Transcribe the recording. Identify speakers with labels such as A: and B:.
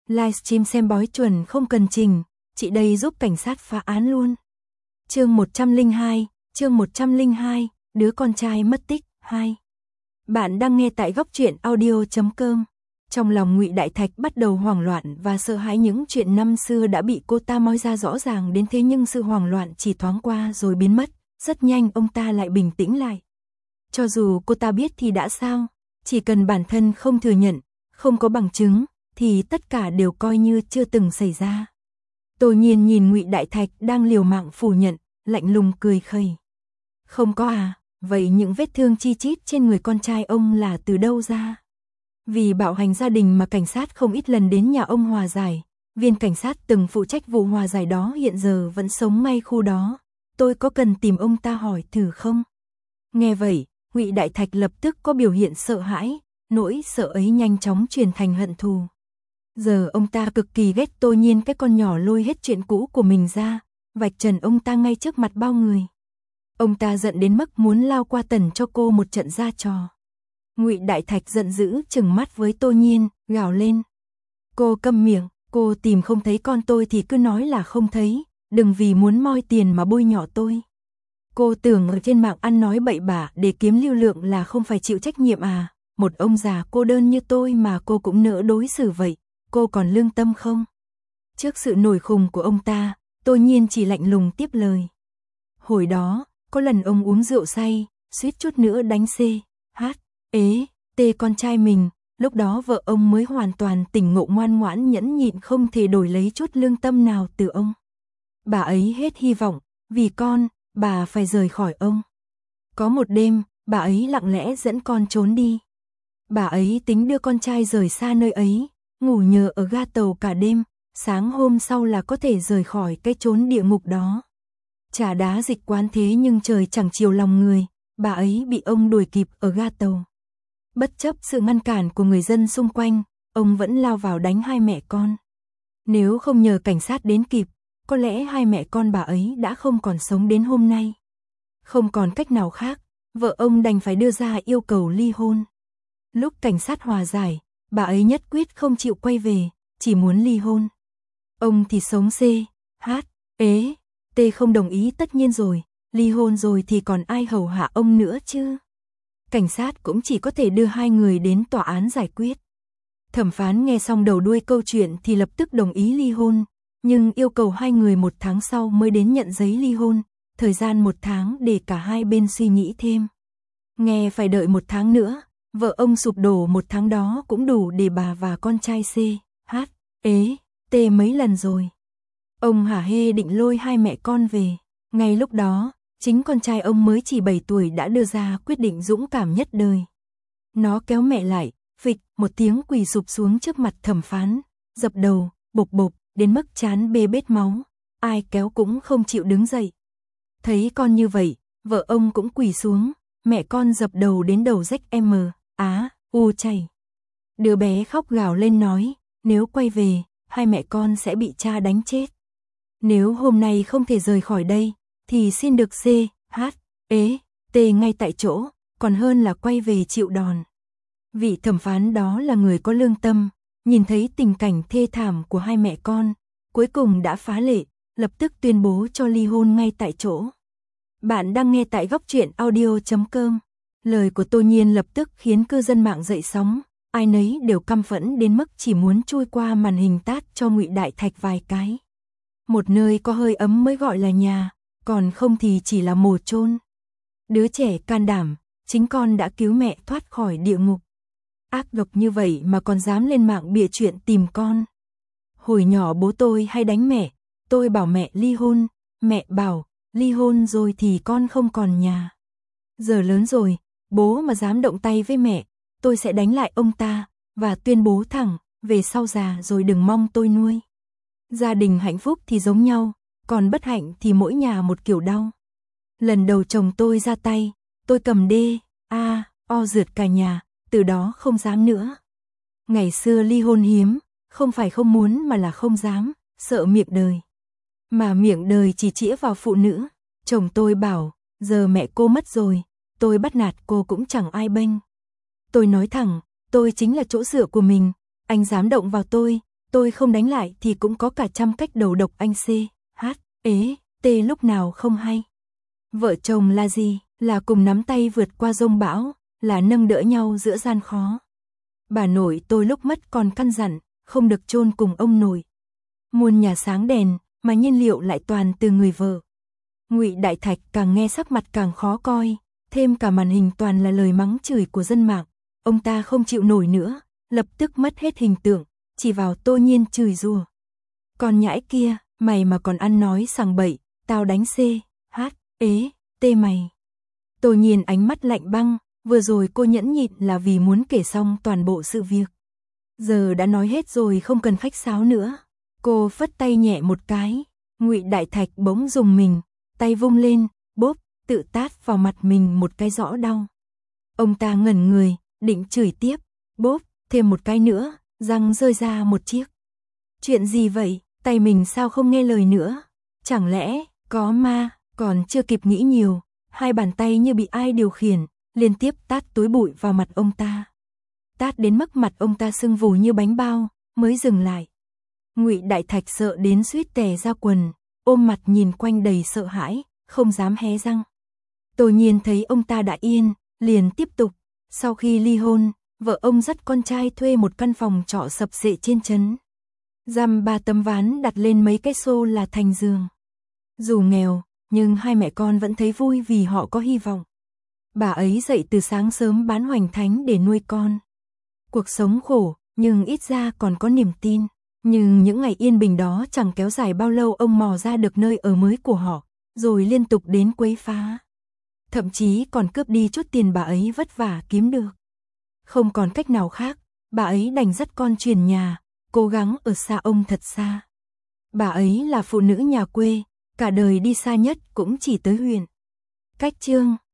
A: Livestream xem bói chuẩn không cần trình, chị đây giúp cảnh sát phá án luôn. Chương 102, đứa con trai mất tích 2. Bạn đang nghe tại góc truyện audio.com. Trong lòng Ngụy Đại Thạch bắt đầu hoảng loạn và sợ hãi những chuyện năm xưa đã bị cô ta moi ra rõ ràng đến thế, nhưng sự hoảng loạn chỉ thoáng qua rồi biến mất, rất nhanh ông ta lại bình tĩnh lại. Cho dù cô ta biết thì đã sao, chỉ cần bản thân không thừa nhận, không có bằng chứng, thì tất cả đều coi như chưa từng xảy ra. Tô Nhiên nhìn Ngụy Đại Thạch đang liều mạng phủ nhận, lạnh lùng cười khẩy. Không có à, vậy những vết thương chi chít trên người con trai ông là từ đâu ra? Vì bạo hành gia đình mà cảnh sát không ít lần đến nhà ông hòa giải, viên cảnh sát từng phụ trách vụ hòa giải đó hiện giờ vẫn sống ngay khu đó, tôi có cần tìm ông ta hỏi thử không? Nghe vậy, Ngụy Đại Thạch lập tức có biểu hiện sợ hãi, nỗi sợ ấy nhanh chóng chuyển thành hận thù. Giờ ông ta cực kỳ ghét Tô Nhiên, cái con nhỏ lôi hết chuyện cũ của mình ra, vạch trần ông ta ngay trước mặt bao người. Ông ta giận đến mức muốn lao qua tần cho cô một trận ra trò. Ngụy Đại Thạch giận dữ trừng mắt với Tô Nhiên, gào lên. Cô câm miệng, cô tìm không thấy con tôi thì cứ nói là không thấy, đừng vì muốn moi tiền mà bôi nhọ tôi. Cô tưởng ở trên mạng ăn nói bậy bạ để kiếm lưu lượng là không phải chịu trách nhiệm à? Một ông già cô đơn như tôi mà cô cũng nỡ đối xử vậy, cô còn lương tâm không? Trước sự nổi khùng của ông ta, Tô Nhiên chỉ lạnh lùng tiếp lời. Hồi đó, có lần ông uống rượu say, suýt chút nữa đánh tê con trai mình, lúc đó vợ ông mới hoàn toàn tỉnh ngộ, ngoan ngoãn nhẫn nhịn không thể đổi lấy chút lương tâm nào từ ông. Bà ấy hết hy vọng, vì con, bà phải rời khỏi ông. Có một đêm, bà ấy lặng lẽ dẫn con trốn đi. Bà ấy tính đưa con trai rời xa nơi ấy, ngủ nhờ ở ga tàu cả đêm, sáng hôm sau là có thể rời khỏi cái chốn địa ngục đó. Chả đá dịch quán thế nhưng trời chẳng chiều lòng người, bà ấy bị ông đuổi kịp ở ga tàu. Bất chấp sự ngăn cản của người dân xung quanh, ông vẫn lao vào đánh hai mẹ con. Nếu không nhờ cảnh sát đến kịp, có lẽ hai mẹ con bà ấy đã không còn sống đến hôm nay. Không còn cách nào khác, vợ ông đành phải đưa ra yêu cầu ly hôn. Lúc cảnh sát hòa giải, bà ấy nhất quyết không chịu quay về, chỉ muốn ly hôn. Ông thì sống không đồng ý, tất nhiên rồi, ly hôn rồi thì còn ai hầu hạ ông nữa chứ. Cảnh sát cũng chỉ có thể đưa hai người đến tòa án giải quyết. Thẩm phán nghe xong đầu đuôi câu chuyện thì lập tức đồng ý ly hôn, nhưng yêu cầu hai người 1 tháng sau mới đến nhận giấy ly hôn, thời gian 1 tháng để cả hai bên suy nghĩ thêm. Nghe phải đợi 1 tháng nữa, vợ ông sụp đổ 1 tháng đó cũng đủ để bà và con trai mấy lần rồi. Ông hả hê định lôi hai mẹ con về. Ngay lúc đó, chính con trai ông mới chỉ 7 tuổi đã đưa ra quyết định dũng cảm nhất đời. Nó kéo mẹ lại, phịch một tiếng quỳ sụp xuống trước mặt thẩm phán, dập đầu, bộp bộp, đến mức trán bê bết máu, ai kéo cũng không chịu đứng dậy. Thấy con như vậy, vợ ông cũng quỳ xuống, mẹ con dập đầu đến đầu rách chảy. Đứa bé khóc gào lên nói, nếu quay về, hai mẹ con sẽ bị cha đánh chết. Nếu hôm nay không thể rời khỏi đây, thì xin được ngay tại chỗ, còn hơn là quay về chịu đòn. Vị thẩm phán đó là người có lương tâm, nhìn thấy tình cảnh thê thảm của hai mẹ con, cuối cùng đã phá lệ, lập tức tuyên bố cho ly hôn ngay tại chỗ. Bạn đang nghe tại góc truyện audio.com. Lời của Tô Nhiên lập tức khiến cư dân mạng dậy sóng, ai nấy đều căm phẫn đến mức chỉ muốn chui qua màn hình tát cho Ngụy Đại Thạch vài cái. Một nơi có hơi ấm mới gọi là nhà, còn không thì chỉ là mồ chôn. Đứa trẻ can đảm, chính con đã cứu mẹ thoát khỏi địa ngục. Ác độc như vậy mà còn dám lên mạng bịa chuyện tìm con. Hồi nhỏ bố tôi hay đánh mẹ, tôi bảo mẹ ly hôn, mẹ bảo ly hôn rồi thì con không còn nhà. Giờ lớn rồi, bố mà dám động tay với mẹ, tôi sẽ đánh lại ông ta, và tuyên bố thẳng, về sau già rồi đừng mong tôi nuôi. Gia đình hạnh phúc thì giống nhau, còn bất hạnh thì mỗi nhà một kiểu đau. Lần đầu chồng tôi ra tay, tôi cầm rượt cả nhà, từ đó không dám nữa. Ngày xưa ly hôn hiếm, không phải không muốn mà là không dám, sợ miệng đời. Mà miệng đời chỉ chĩa vào phụ nữ. Chồng tôi bảo, giờ mẹ cô mất rồi, tôi bắt nạt cô cũng chẳng ai bênh. Tôi nói thẳng, tôi chính là chỗ dựa của mình, anh dám động vào tôi, tôi không đánh lại thì cũng có cả trăm cách đầu độc anh C, H, T lúc nào không hay. Vợ chồng là gì? Là cùng nắm tay vượt qua dông bão, là nâng đỡ nhau giữa gian khó. Bà nội tôi lúc mất còn căn dặn, không được chôn cùng ông nội. Muôn nhà sáng đèn, mà nhiên liệu lại toàn từ người vợ. Ngụy Đại Thạch càng nghe sắc mặt càng khó coi, thêm cả màn hình toàn là lời mắng chửi của dân mạng. Ông ta không chịu nổi nữa, lập tức mất hết hình tượng, chỉ vào Tô Nhiên chửi rủa. Còn nhãi kia, mày mà còn ăn nói sằng bậy, tao đánh C, H, T mày. Tô Nhiên ánh mắt lạnh băng, vừa rồi cô nhẫn nhịn là vì muốn kể xong toàn bộ sự việc. Giờ đã nói hết rồi không cần khách sáo nữa. Cô phất tay nhẹ một cái, Ngụy Đại Thạch bỗng rùng mình, tay vung lên, bốp, tự tát vào mặt mình một cái rõ đau. Ông ta ngẩn người, định chửi tiếp, bốp, thêm một cái nữa, răng rơi ra một chiếc. Chuyện gì vậy, tay mình sao không nghe lời nữa? Chẳng lẽ, có ma? Còn chưa kịp nghĩ nhiều, hai bàn tay như bị ai điều khiển, liên tiếp tát túi bụi vào mặt ông ta. Tát đến mức mặt ông ta sưng vù như bánh bao, mới dừng lại. Ngụy Đại Thạch sợ đến suýt tè ra quần, ôm mặt nhìn quanh đầy sợ hãi, không dám hé răng. Tô Nhiên thấy ông ta đã yên, liền tiếp tục. Sau khi ly hôn, vợ ông dắt con trai thuê một căn phòng trọ sập xệ trên trấn. Dăm 3 tấm ván đặt lên mấy cái xô là thành giường. Dù nghèo, nhưng hai mẹ con vẫn thấy vui vì họ có hy vọng. Bà ấy dậy từ sáng sớm bán hoành thánh để nuôi con. Cuộc sống khổ, nhưng ít ra còn có niềm tin. Nhưng những ngày yên bình đó chẳng kéo dài bao lâu ông mò ra được nơi ở mới của họ, rồi liên tục đến quấy phá. Thậm chí còn cướp đi chút tiền bà ấy vất vả kiếm được. Không còn cách nào khác, bà ấy đành dắt con chuyển nhà, cố gắng ở xa ông thật xa. Bà ấy là phụ nữ nhà quê, cả đời đi xa nhất cũng chỉ tới huyện Cách Chương.